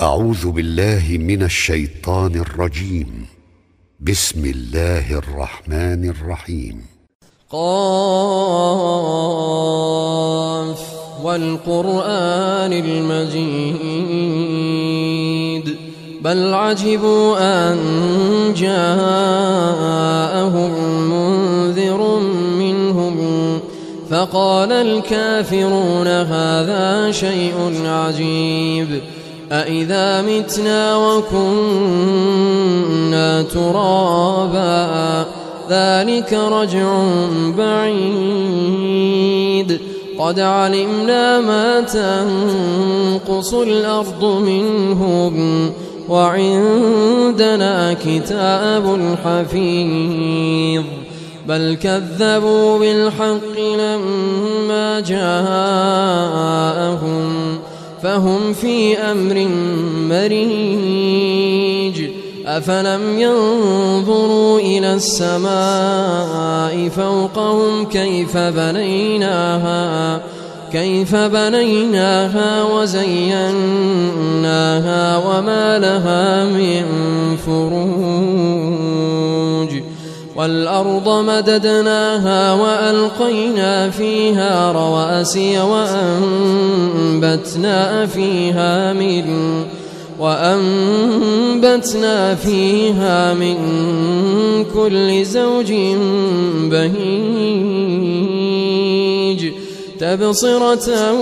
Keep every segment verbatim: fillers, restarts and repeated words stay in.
أعوذ بالله من الشيطان الرجيم. بسم الله الرحمن الرحيم. قاف والقرآن المجيد بل عجبوا أن جاءهم منذر منهم فقال الكافرون هذا شيء عجيب أإذا متنا وكنا ترابا ذلك رجع بعيد قد علمنا ما تنقص الأرض منهم وعندنا كتاب حفيظ بل كذبوا بالحق لما جاءهم فهم في أمر مريج أفلم ينظروا إلى السماء فوقهم كيف بنيناها كيف بنيناها وزيناها وما لها من فروج والأرض مددناها وألقينا فيها رواسي وأنبتنا فيها من وأنبتنا فيها من كل زوج بهيج تبصرة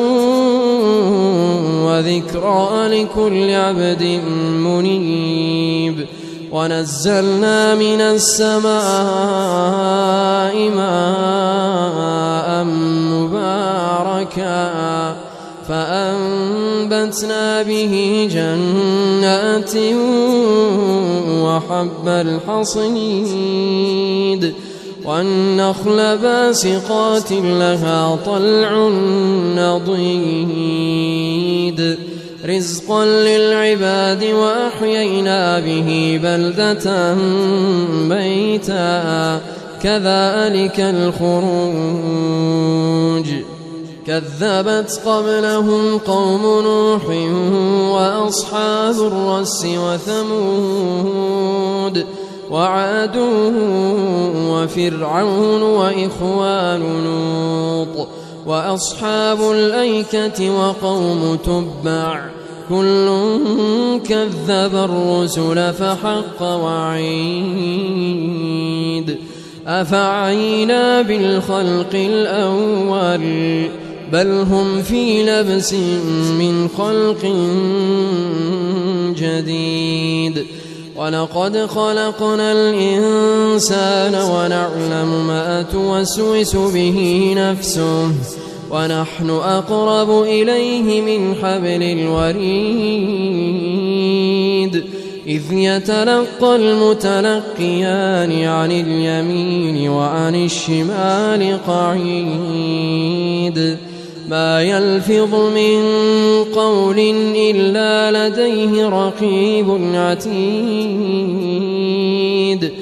وذكرى لكل عبد منيب ونزلنا من السماء ماء مباركا فأنبتنا به جنات وحب الحصيد والنخل باسقات لها طلع نضيد رزقا للعباد وأحيينا به بلدة ميتا كذلك الخروج كذبت قبلهم قوم نوح وأصحاب الرس وثمود وعاد وفرعون وإخوان لوط وأصحاب الأيكة وقوم تبع كل كذب الرسل فحق وعيد أفعينا بالخلق الأول بل هم في لبس من خلق جديد ولقد خلقنا الإنسان ونعلم ما توسوس به نفسه ونحن أقرب إليه من حبل الوريد إذ يتلقى المتلقيان عن اليمين وعن الشمال قعيد ما يلفظ من قول إلا لديه رقيب عتيد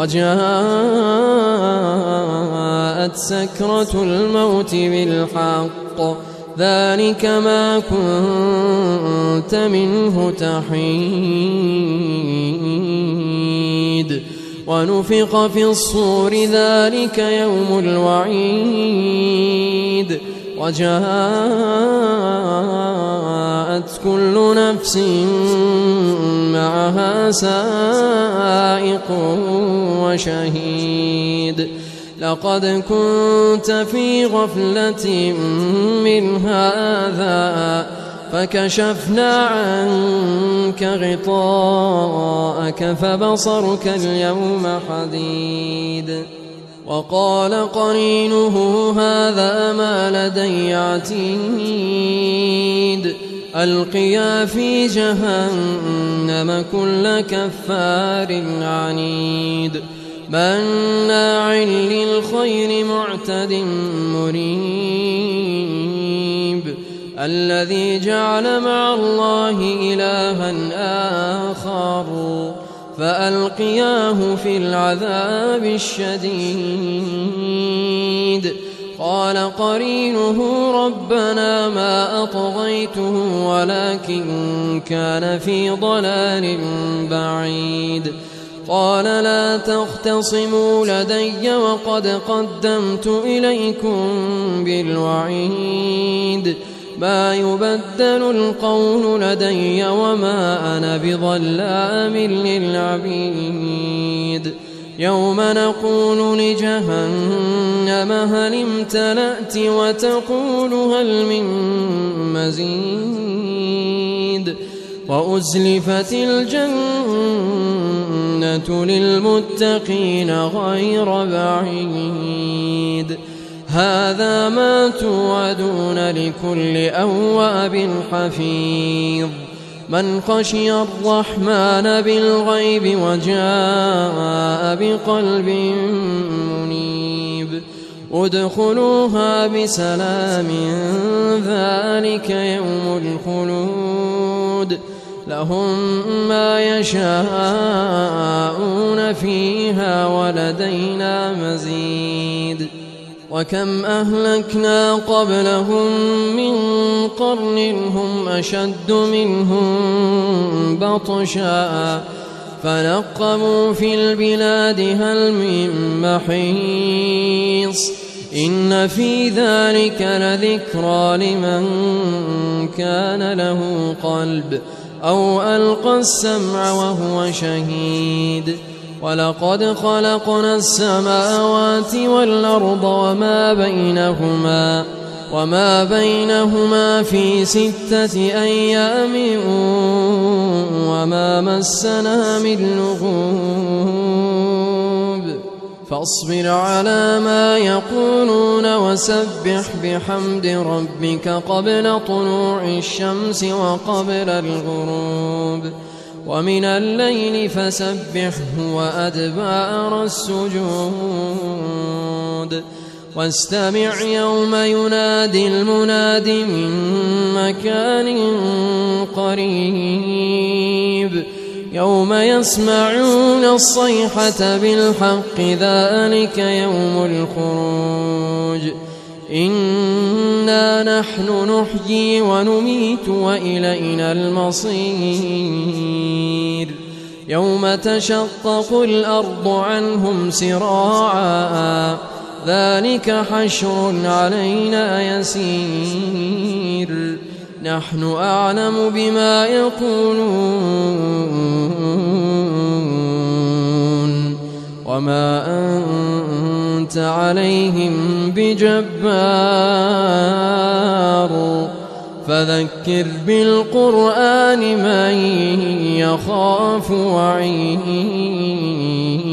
وجاءت سكرة الموت بالحق ذلك ما كنت منه تحيد ونفخ في الصور ذلك يوم الوعيد وجاءت كل نفس معها سائق وشهيد لقد كنت في غفلة من هذا فكشفنا عنك غطاءك فبصرك اليوم حديد وقال قرينه هذا ما لدي عتيد ألقيا في جهنم كل كفار عنيد مناع للخير معتد مريب الذي جعل مع الله إلها آخر فألقياه في العذاب الشديد قال قرينه ربنا ما أطغيته ولكن كان في ضلال بعيد قال لا تختصموا لدي وقد قدمت إليكم بالوعيد ما يبدل القول لدي وما أنا بظلام للعبيد يوم نقول لجهنم هل امتلأت وتقول هل من مزيد وأزلفت الجنة للمتقين غير بعيد هذا ما توعدون لكل أواب حفيظ من خشي الرحمن بالغيب وجاء بقلب منيب ادخلوها بسلام ذلك يوم الخلود لهم ما يشاءون فيها ولدينا مزيد وكم أهلكنا قبلهم من قرن هم أشد منهم بطشا فنقبوا في البلاد هل من محيص إن في ذلك لذكرى لمن كان له قلب أو ألقى السمع وهو شهيد ولقد خلقنا السماوات والأرض وما بينهما وما بينهما في ستة أيام وما مسنا من لغوب فاصبر على ما يقولون وسبح بحمد ربك قبل طلوع الشمس وقبل الغروب ومن الليل فسبحه وأدبار السجود واستمع يوم ينادي المناد من مكان قريب يوم يسمعون الصيحة بالحق ذلك يوم الخروج إنا نحن نحيي ونميت وإلينا المصير يوم تشقق الأرض عنهم سراعا ذلك حشر علينا يسير نحن أعلم بما يقولون وما أنت عليهم بجبار فذكر بالقرآن من يخاف وعيد